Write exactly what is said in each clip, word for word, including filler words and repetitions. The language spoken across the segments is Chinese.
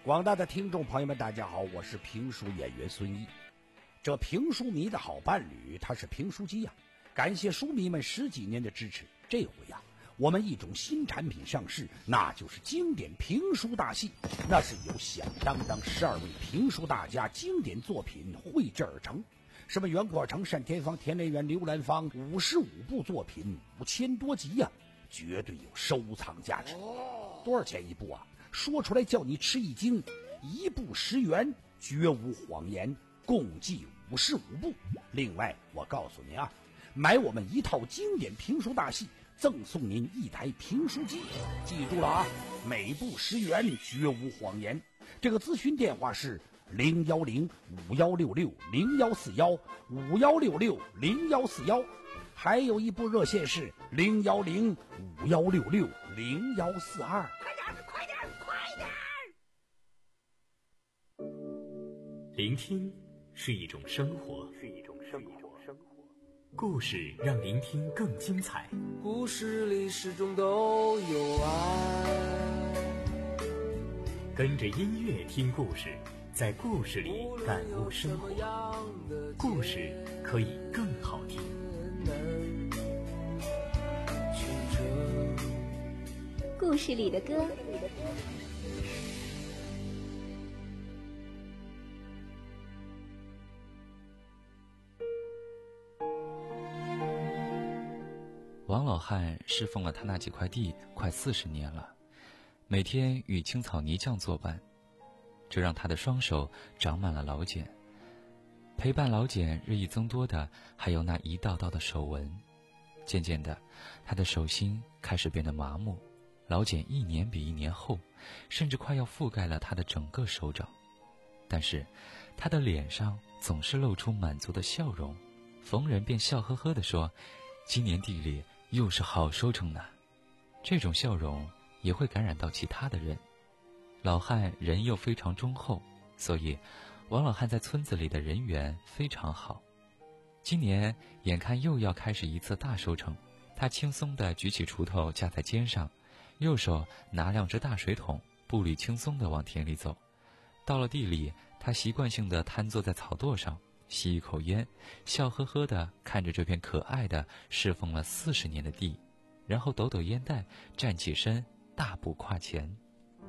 广大的听众朋友们，大家好，我是评书演员孙一。这评书迷的好伴侣，他是评书机呀、啊！感谢书迷们十几年的支持。这回呀、啊，我们一种新产品上市，那就是经典评书大戏。那是由响当当十二位评书大家经典作品绘制而成，什么袁阔成、单田芳、田连元、刘兰芳，五十五部作品，五千多集呀、啊，绝对有收藏价值。多少钱一部啊？说出来叫你吃一惊，一部十元，绝无谎言，共计五十五部。另外我告诉您啊，买我们一套经典评书大戏，赠送您一台评书机。记住了啊，每部十元，绝无谎言。这个咨询电话是零幺零五幺六六零幺四幺五幺六六零幺四幺，还有一部热线是零幺零五幺六六零幺四二。 聆听是一种生活，是一种生活。故事让聆听更精彩。 故事里始终都有爱。 跟着音乐听故事，在故事里感悟生活。故事可以更好听。 故事里的歌。 王老汉侍奉了他那几块地快四十年了，每天与青草泥匠作伴，这让他的双手长满了老茧。陪伴老茧日益增多的还有那一道道的手纹。渐渐的，他的手心开始变得麻木，老茧一年比一年厚，甚至快要覆盖了他的整个手掌。但是他的脸上总是露出满足的笑容，逢人便笑呵呵地说，今年地里又是好收成呢。这种笑容也会感染到其他的人。老汉人又非常忠厚，所以王老汉在村子里的人缘非常好。今年眼看又要开始一次大收成，他轻松地举起锄头架在肩上，右手拿两只大水桶，步履轻松地往田里走。到了地里，他习惯性地瘫坐在草垛上，吸一口烟，笑呵呵地看着这片可爱的侍奉了四十年的地，然后抖抖烟袋，站起身，大步跨前。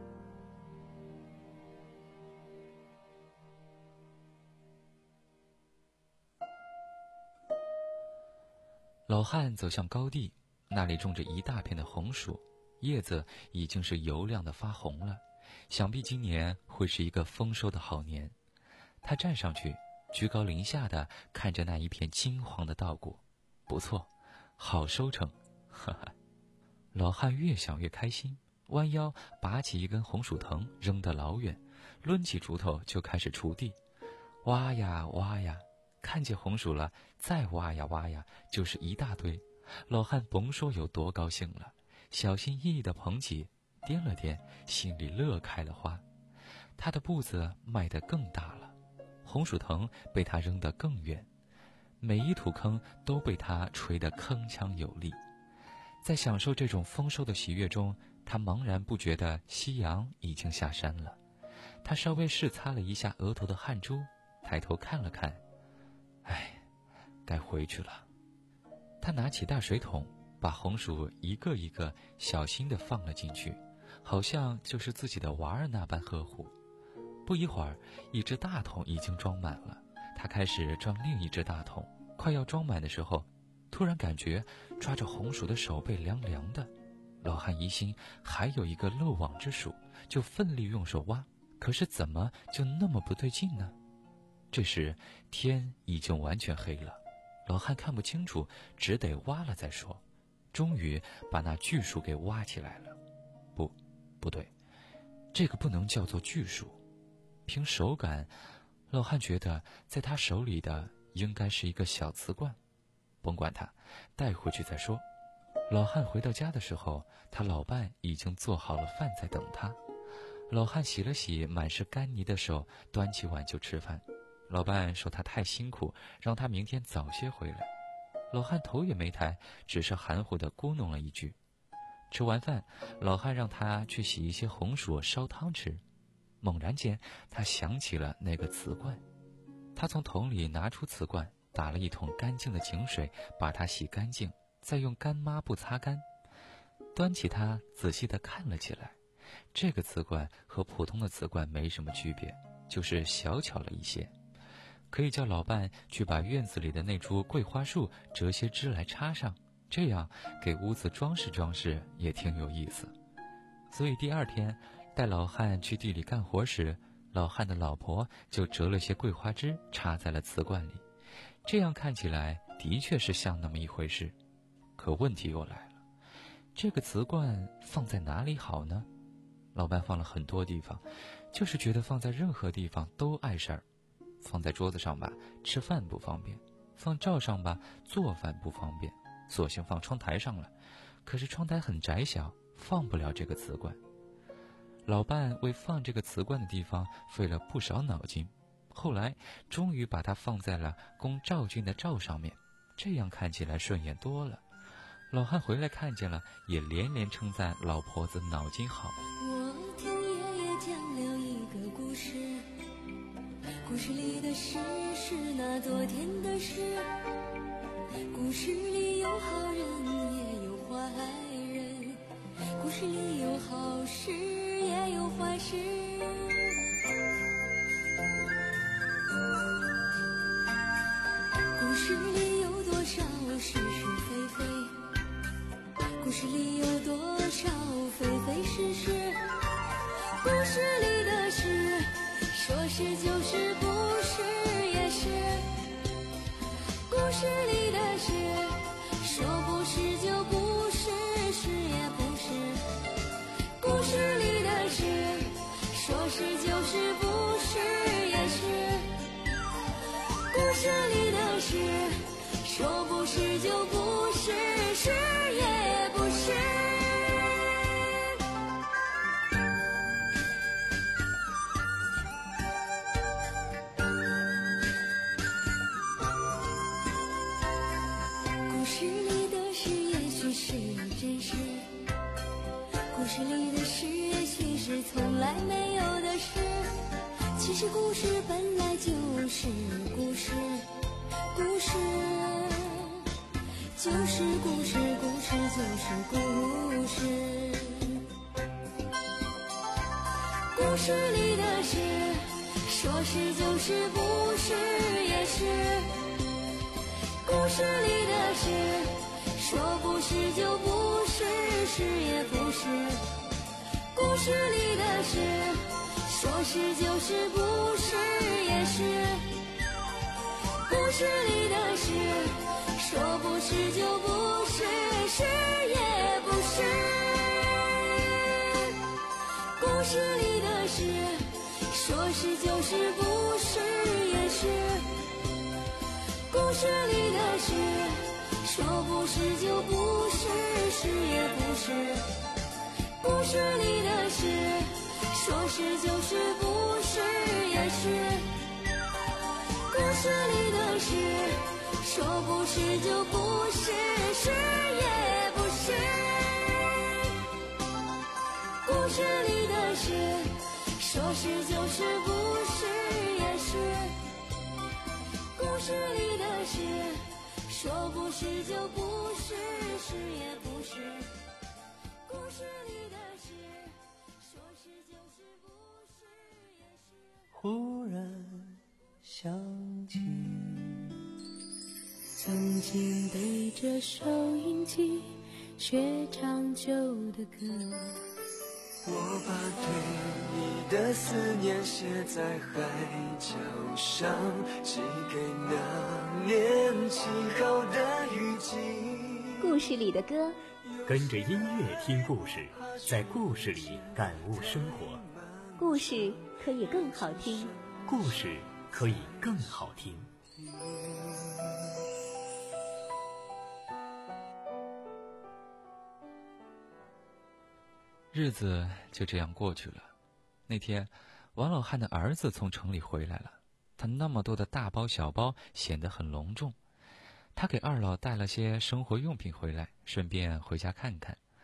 老汉走向高地，那里种着一大片的红薯，叶子已经是油亮的发红了，想必今年会是一个丰收的好年。他站上去，居高临下的看着那一片金黄的稻谷，不错，好收成，哈哈。老汉越想越开心，弯腰拔起一根红薯藤扔得老远，抡起锄头就开始锄地，挖呀挖呀，看见红薯了，再挖呀挖呀，就是一大堆。老汉甭说有多高兴了，小心翼翼地捧起，掂了掂，心里乐开了花。他的步子迈得更大了，红薯藤被他扔得更远，每一土坑都被他锤得铿锵有力。在享受这种丰收的喜悦中，他茫然不觉得夕阳已经下山了。他稍微拭擦了一下额头的汗珠，抬头看了看，唉，该回去了。他拿起大水桶，把红薯一个一个小心地放了进去，好像就是自己的娃儿那般呵护。不一会儿，一只大桶已经装满了，他开始装另一只大桶。快要装满的时候，突然感觉抓着红薯的手背凉凉的。老汉疑心还有一个漏网之鼠，就奋力用手挖，可是怎么就那么不对劲呢？这时天已经完全黑了，老汉看不清楚，只得挖了再说。终于把那巨树给挖起来了。不，不对，这个不能叫做巨树。凭手感，老汉觉得在他手里的应该是一个小瓷罐。甭管它，带回去再说。老汉回到家的时候，他老伴已经做好了饭在等他。老汉洗了洗满是干泥的手，端起碗就吃饭。老伴说他太辛苦，让他明天早些回来。老汉头也没抬，只是含糊地咕哝了一句。吃完饭，老汉让他去洗一些红薯烧汤吃。 猛然间他想起了那个瓷罐，他从桶里拿出瓷罐，打了一桶干净的井水，把它洗干净，再用干抹布擦干，端起它仔细地看了起来。这个瓷罐和普通的瓷罐没什么区别，就是小巧了一些。可以叫老伴去把院子里的那株桂花树折些枝来插上，这样给屋子装饰装饰也挺有意思。所以第二天带老汉去地里干活时，老汉的老婆就折了些桂花枝插在了瓷罐里，这样看起来的确是像那么一回事。可问题又来了，这个瓷罐放在哪里好呢？老伴放了很多地方，就是觉得放在任何地方都碍事儿。放在桌子上吧，吃饭不方便；放灶上吧，做饭不方便，索性放窗台上了。可是窗台很窄小，放不了这个瓷罐。老伴为放这个瓷罐的地方费了不少脑筋，后来终于把它放在了供赵军的灶上面，这样看起来顺眼多了。老汉回来看见了，也连连称赞老婆子脑筋好。 我听爷爷讲了一个故事，故事里的事是那昨天的事，故事里有好人也有坏人，故事里有好事也有坏事。故事里有多少是是非非，故事里有多少非非是是，故事里的事说是就是，不是也是，故事里的事说不是就不是，是也不是，故事里的事说是就是，不是也是，故事里的事说不是就不是，是也不是。故事里的事也许是真实，故事里的事也许是从来没有的事，其实故事本来就是故事，故事就是故事，故事就是故事。故事里的事说是就是，不是也是，故事里的事说不是就不是，是也不是，故事里的事说是就是，不是也是，故事里的事说不是就不是，是也不是，故事里的事说是就是，不是也是，故事里的事说不是就不是，是也不是，故事里的事说是就是，不是也是，故事里的事说不是就不是，是也不是，故事里的事说是就是，不是也是，故事里的事说不是就不是，是也不是，故事里的事说是就是，不是也是。 忽然想起曾经对着收音机学唱旧的歌，我把对你的思念写在海角上，寄给那年起好的雨季。 故事里的歌， 跟着音乐听故事，在故事里感悟生活。 故事可以更好听， 故事可以更好听。 日子就这样过去了。那天，王老汉的儿子从城里回来了，他那么多的大包小包显得很隆重。他给二老带了些生活用品回来，顺便回家看看。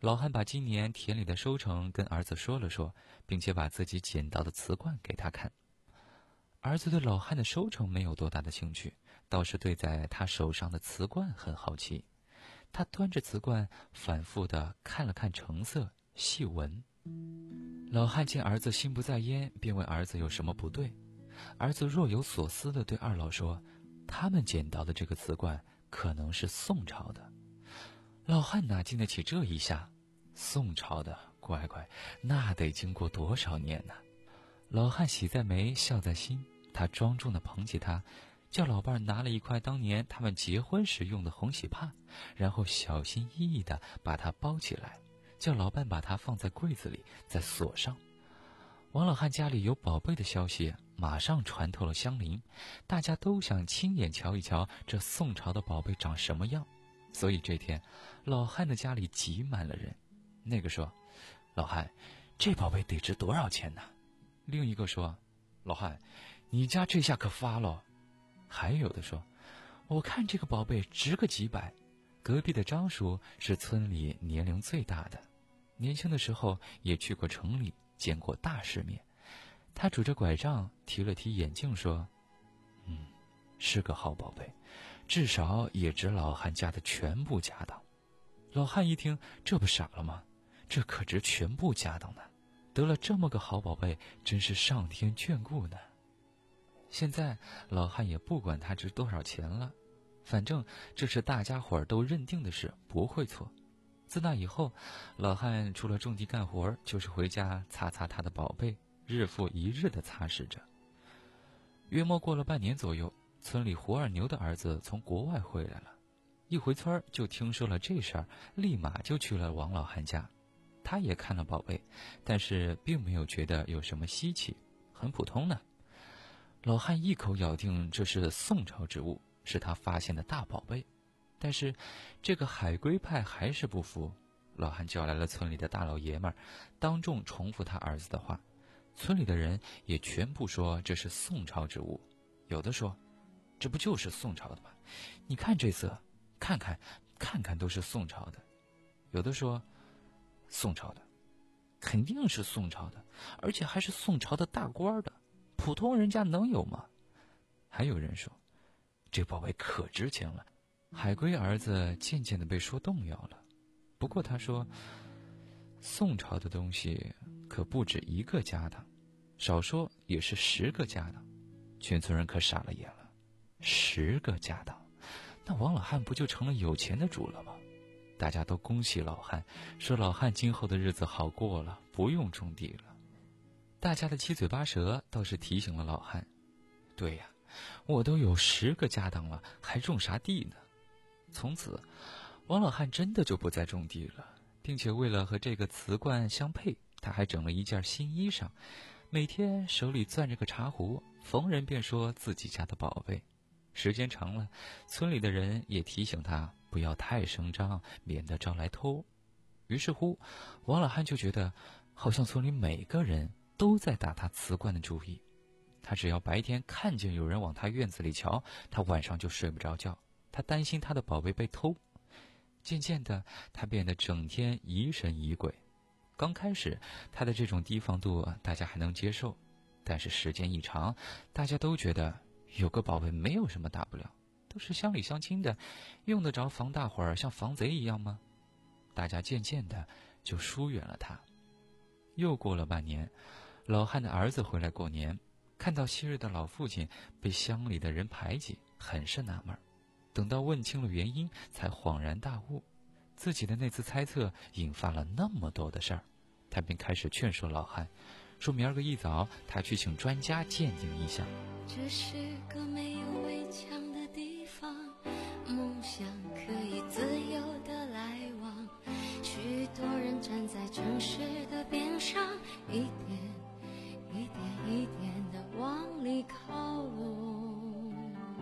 老汉把今年田里的收成跟儿子说了说，并且把自己捡到的瓷罐给他看。儿子对老汉的收成没有多大的兴趣，倒是对在他手上的瓷罐很好奇。他端着瓷罐反复地看了看成色，细闻。老汉见儿子心不在焉，便问儿子有什么不对。儿子若有所思地对二老说，他们捡到的这个瓷罐可能是宋朝的。老汉哪经得起这一下？宋朝的，乖乖，那得经过多少年呢？老汉喜在眉，笑在心，他庄重地捧起他，叫老伴儿拿了一块当年他们结婚时用的红喜帕，然后小心翼翼地把它包起来，叫老伴把它放在柜子里，再锁上。王老汉家里有宝贝的消息马上传透了乡邻，大家都想亲眼瞧一瞧这宋朝的宝贝长什么样，所以这天老汉的家里挤满了人。那个说，老汉，这宝贝得值多少钱呢？另一个说，老汉，你家这下可发了。还有的说，我看这个宝贝值个几百。隔壁的张叔是村里年龄最大的，年轻的时候也去过城里，见过大世面。他拄着拐杖，提了提眼镜说，嗯，是个好宝贝，至少也值老汉家的全部家当。老汉一听，这不傻了吗？这可值全部家当呢，得了这么个好宝贝，真是上天眷顾呢。现在老汉也不管它值多少钱了，反正这是大家伙儿都认定的事，不会错。自那以后，老汉除了种地干活，就是回家擦擦他的宝贝，日复一日地擦拭着。约莫过了半年左右，村里胡二牛的儿子从国外回来了，一回村就听说了这事儿，立马就去了王老汉家。他也看了宝贝，但是并没有觉得有什么稀奇，很普通呢。老汉一口咬定这是宋朝之物，是他发现的大宝贝。但是这个海龟派还是不服，老汉叫来了村里的大老爷们儿，当众重复他儿子的话。村里的人也全部说这是宋朝之物，有的说，这不就是宋朝的吗？你看这色，看看看看都是宋朝的。有的说，宋朝的，肯定是宋朝的，而且还是宋朝的大官的，普通人家能有吗？还有人说，这宝贝可值钱了。海龟儿子渐渐地被说动摇了。不过他说，宋朝的东西可不止一个家当，少说也是十个家当。全村人可傻了眼了，十个家当，那王老汉不就成了有钱的主了吗？大家都恭喜老汉，说老汉今后的日子好过了，不用种地了。大家的七嘴八舌倒是提醒了老汉，对呀，我都有十个家当了，还种啥地呢？从此王老汉真的就不再种地了，并且为了和这个瓷罐相配，他还整了一件新衣裳，每天手里攥着个茶壶，逢人便说自己家的宝贝。时间长了，村里的人也提醒他不要太声张，免得招来偷。于是乎，王老汉就觉得好像村里每个人都在打他瓷罐的主意。他只要白天看见有人往他院子里瞧，他晚上就睡不着觉，他担心他的宝贝被偷。渐渐的，他变得整天疑神疑鬼。刚开始他的这种提防度大家还能接受，但是时间一长，大家都觉得有个宝贝没有什么大不了，都是乡里乡亲的，用得着防大伙儿像防贼一样吗？大家渐渐的就疏远了他。又过了半年，老汉的儿子回来过年，看到昔日的老父亲被乡里的人排挤，很是纳闷。等到问清了原因，才恍然大悟，自己的那次猜测引发了那么多的事儿。他便开始劝说老汉，说明儿个一早他去请专家鉴定一下。 这是个没有围墙的地方，梦想可以自由的来往，许多人站在城市的边上，一点一点一点的往里靠拢。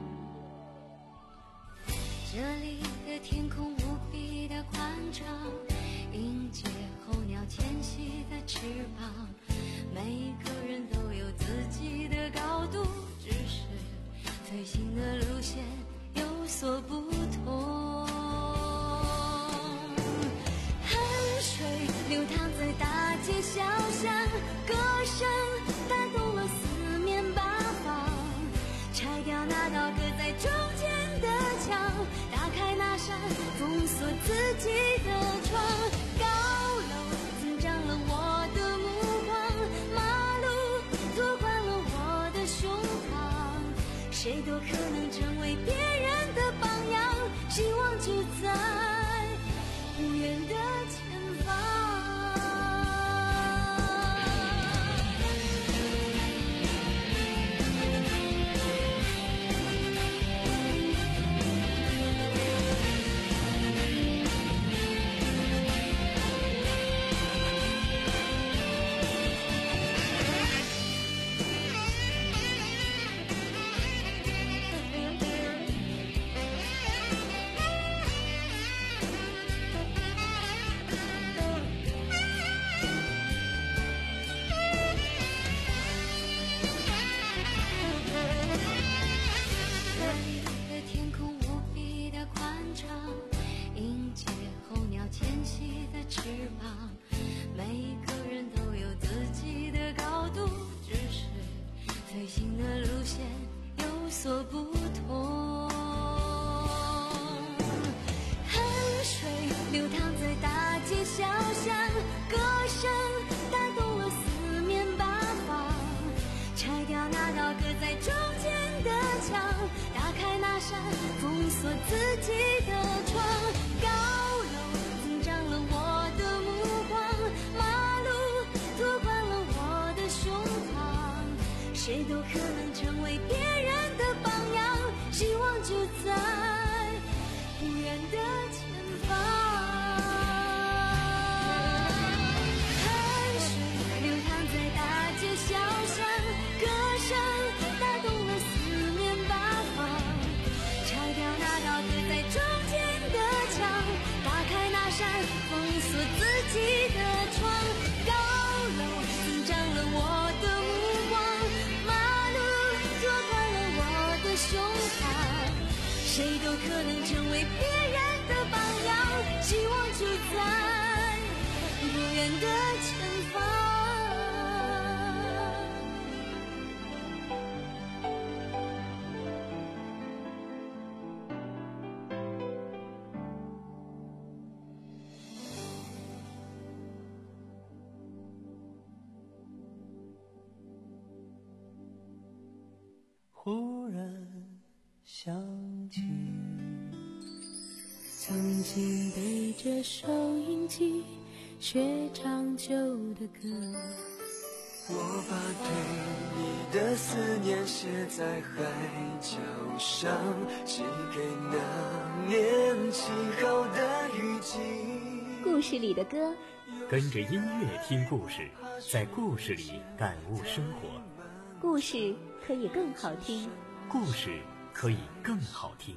这里的天空无比的宽敞，迎接候鸟迁徙的翅膀，每个人都有自己的高度，只是飞行的路线有所不同。 可能成为别人的榜样，希望就在不远的前方。所不同，汗水流淌在大街小巷，歌声带动了四面八方。拆掉那道隔在中间的墙，打开那扇封锁自己的窗。高楼增长了我的目光，马路拓宽了我的胸膛。谁都可能成为别人希望就在不远的前方。汗水流淌在大街小巷，歌声打动了四面八方。拆掉那道隔在中间的墙，打开那扇封锁自己的窗。高楼增长了我的目光，马路拓宽了我的胸膛。谁都可能成为别人的榜样，希望就在不远的前方。 忽然想起曾经背着收音机学唱旧的歌， 我把对你的思念写在海角上，寄给那年起好的雨季。 故事里的歌， 跟着音乐听故事，在故事里感悟生活。 故事可以更好听， 故事可以更好听。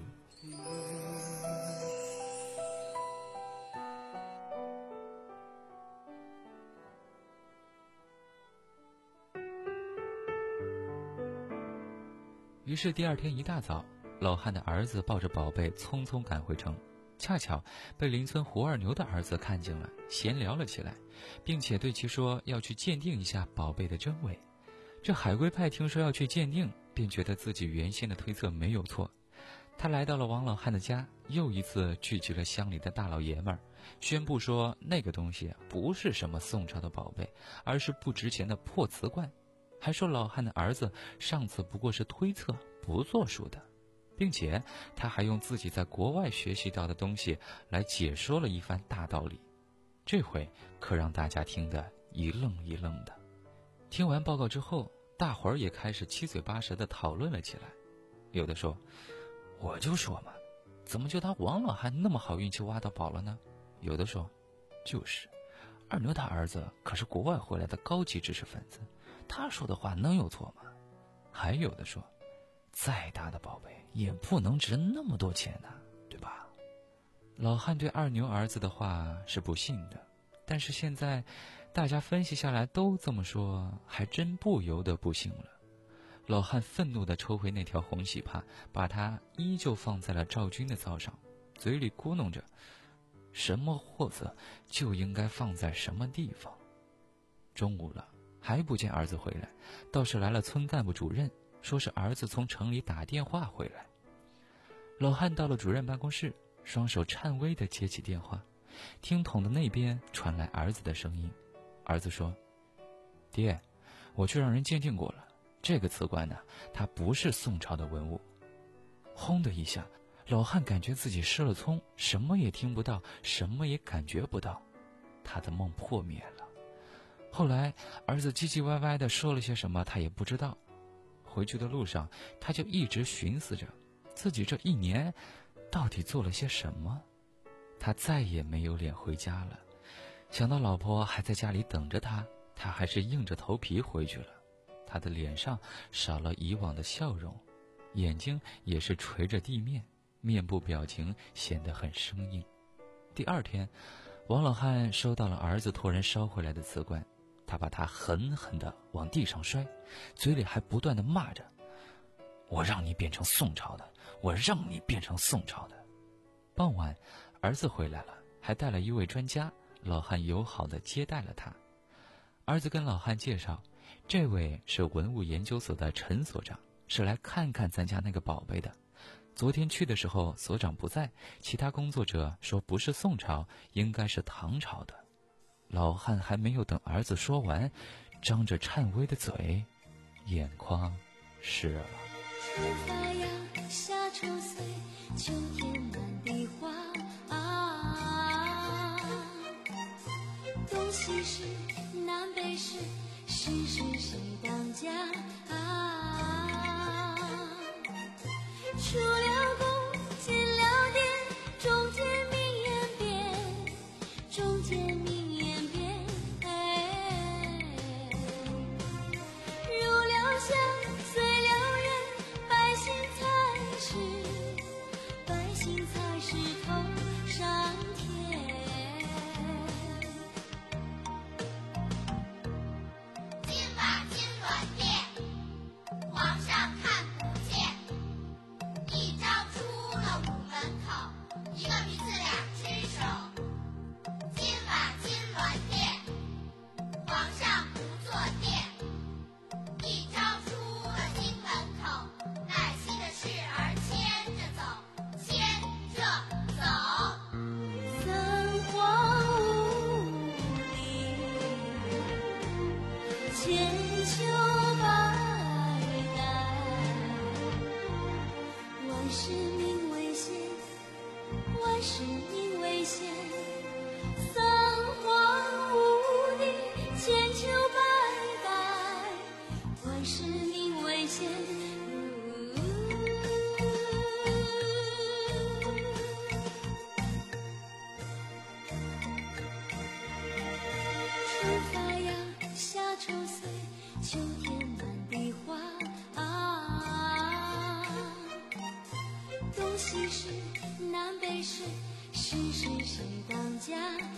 于是第二天一大早，老汉的儿子抱着宝贝匆匆赶回城，恰巧被邻村胡二牛的儿子看见了，闲聊了起来，并且对其说要去鉴定一下宝贝的真伪。这海龟派听说要去鉴定，便觉得自己原先的推测没有错。他来到了王老汉的家，又一次聚集了乡里的大老爷们儿，宣布说那个东西不是什么宋朝的宝贝，而是不值钱的破瓷罐，还说老汉的儿子上次不过是推测，不作数的，并且他还用自己在国外学习到的东西来解说了一番大道理。这回可让大家听得一愣一愣的。听完报告之后，大伙儿也开始七嘴八舌地讨论了起来。有的说，我就说嘛，怎么就他王老汉那么好运气挖到宝了呢？有的说，就是二牛他儿子可是国外回来的高级知识分子，他说的话能有错吗？还有的说，再大的宝贝也不能值那么多钱呢、啊，对吧？老汉对二牛儿子的话是不信的，但是现在大家分析下来都这么说，还真不由得不信了。老汉愤怒地抽回那条红喜帕，把它依旧放在了赵军的灶上，嘴里咕哝着，什么货子就应该放在什么地方。中午了，还不见儿子回来，倒是来了村干部主任，说是儿子从城里打电话回来。老汉到了主任办公室，双手颤巍地接起电话，听筒的那边传来儿子的声音。儿子说，爹，我去让人鉴定过了，这个瓷罐呢，它不是宋朝的文物， 轰的一下，老汉感觉自己失了聪，什么也听不到，什么也感觉不到，他的梦破灭了。后来儿子唧唧歪歪地说了些什么他也不知道。回去的路上，他就一直寻思着自己这一年到底做了些什么。他再也没有脸回家了，想到老婆还在家里等着他，他还是硬着头皮回去了。他的脸上少了以往的笑容，眼睛也是垂着地面，面部表情显得很生硬。第二天，王老汉收到了儿子托人捎回来的瓷罐，他把它狠狠地往地上摔，嘴里还不断地骂着：我让你变成宋朝的，我让你变成宋朝的。傍晚，儿子回来了，还带了一位专家，老汉友好地接待了他。儿子跟老汉介绍，这位是文物研究所的陈所长，是来看看咱家那个宝贝的。昨天去的时候所长不在，其他工作者说不是宋朝，应该是唐朝的。老汉还没有等儿子说完，张着颤巍的嘴，眼眶湿了。 出发呀，夏秋岁，秋天满地花啊，东西是南北是，时时谁当家啊？出了宫，进了殿，中间名言变，中间名言变，哎，入了乡，随了人，百姓才是，百姓才是头上天。 金瓦金銮殿，皇上看不见，一朝出了午门口，一个鼻子两只手。金瓦金銮殿，皇上不坐殿，一朝出了京门口，耐心的事儿牵着走，牵着走。 三皇五帝，千秋百代，万世名为先，万世名为先。三皇五帝，千秋百代，万世名为先。出发呀，夏秋岁，秋天满地花啊，东西是南北是，时时谁当家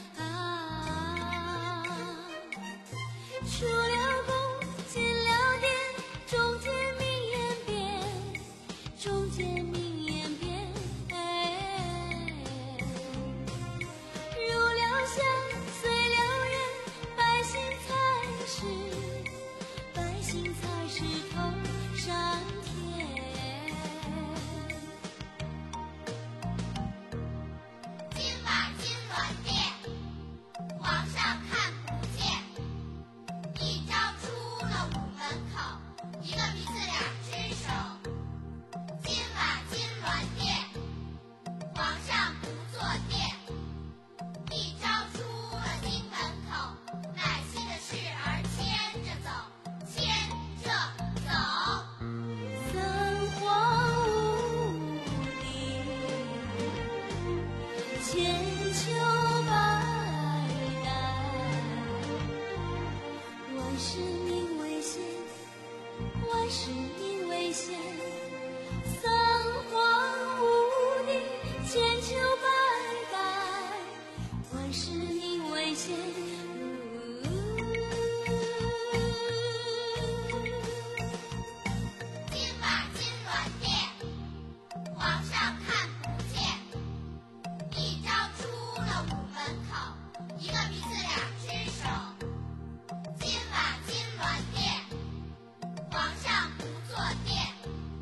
啊？出了宫，进了殿，中间名言变，中间名言变，哎，入了乡，随了人，百姓才是，百姓才是头上天。 金瓦金銮殿，皇上看不见，一朝出了午门口，一个鼻子两只手。金瓦金銮殿，皇上不坐殿，一朝出了京门口，耐心的事儿牵着走，牵着走。 三皇五帝，千秋百代，万世名为先，万世名为先。三皇五帝，千秋百代，万世名为先。 金瓦金銮殿，皇上看不见，一朝出了午门口，一个鼻子两只手。金瓦金銮殿，皇上不坐殿，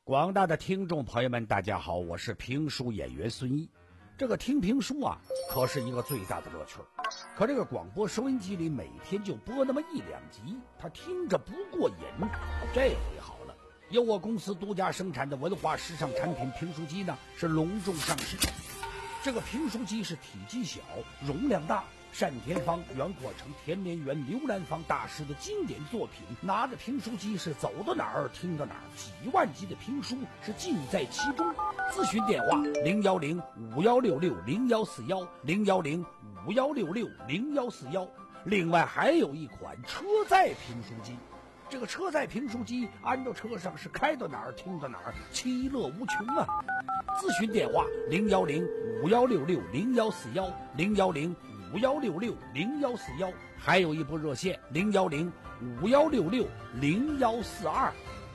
广大的听众朋友们，大家好，我是评书演员孙一。这个听评书啊，可是一个最大的乐趣。可这个广播收音机里每天就播那么一两集，他听着不过瘾。这回好了，由我公司独家生产的文化时尚产品评书机呢，是隆重上市。这个评书机是体积小，容量大，单田芳、袁阔成、田连元、刘兰芳大师的经典作品，拿着评书机是走到哪儿听到哪儿，几万集的评书是尽在其中。咨询电话零幺零五幺六六零幺四幺零幺零五幺六六零幺四幺。另外还有一款车载评书机，这个车载评书机安到车上是开到哪儿听到哪儿，其乐无穷啊！咨询电话零幺零五幺六六零幺四幺零幺零五幺六六零幺四幺，还有一部热线零幺零五幺六六零幺四二。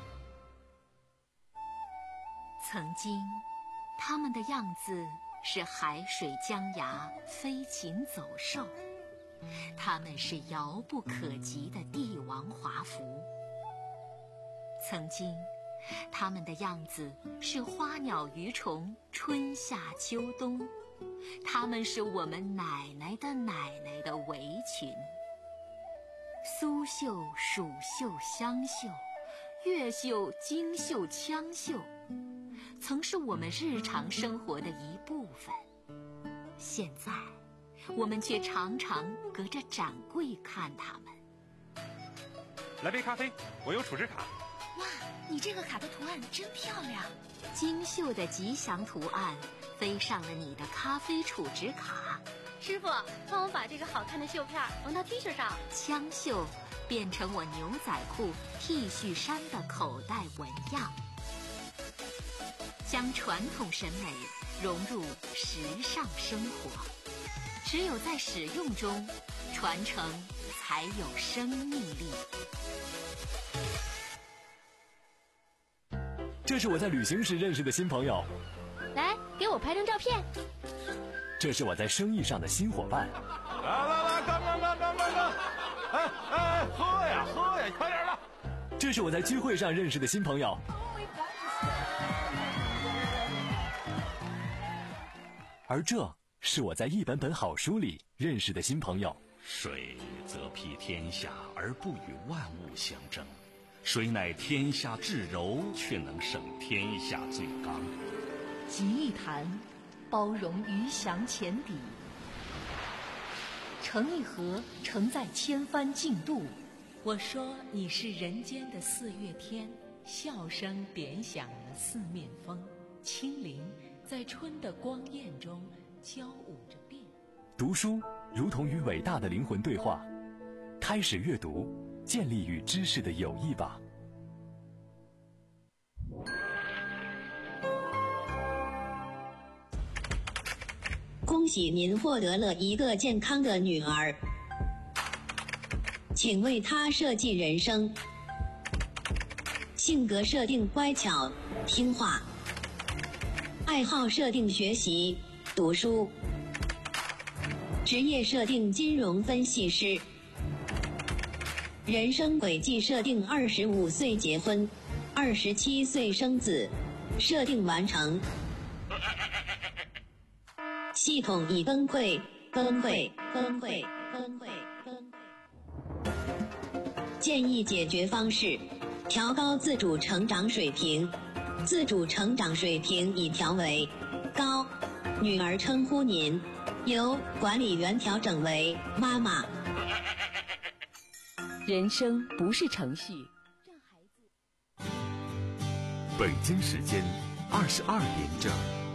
曾经，他们的样子是海水江崖、飞禽走兽，他们是遥不可及的帝王华服。曾经，他们的样子是花鸟鱼虫、春夏秋冬，他们是我们奶奶的奶奶的围裙。苏绣、蜀绣、湘绣、越绣、京绣、羌绣，曾是我们日常生活的一部分。现在，我们却常常隔着展柜看他们。 来杯咖啡，我有储值卡。 哇，你这个卡的图案真漂亮！精绣的吉祥图案飞上了你的咖啡储值卡。 师傅，帮我把这个好看的绣片缝到 T 恤上。 羌绣变成我牛仔裤、T 恤衫的口袋纹样，将传统审美融入时尚生活。只有在使用中，传承才有生命力。 这是我在旅行时认识的新朋友， 来给我拍张照片。 这是我在生意上的新伙伴。 来来来，干干干干干干！哎哎，喝呀喝呀，快点的！ 这是我在聚会上认识的新朋友。而这是我在一本本好书里认识的新朋友。 水则披天下而不与万物相争，水乃天下至柔，却能胜天下最刚。 集一谈，包容鱼翔浅底；成一河，承载千帆竞渡。 我说你是人间的四月天，笑声点响了四面风，清灵在春的光艳中交舞着变。 读书如同与伟大的灵魂对话，开始阅读，建立与知识的友谊吧。 恭喜您获得了一个健康的女儿，请为她设计人生。性格设定乖巧听话，爱好设定学习读书，职业设定金融分析师，人生轨迹设定二十五岁结婚，二十七岁生子，设定完成。系统已崩溃，崩溃，崩溃，崩溃，崩溃。建议解决方式：调高自主成长水平。自主成长水平已调为高，女儿称呼您，由管理员调整为妈妈。 人生不是程序。 北京时间二十二点整。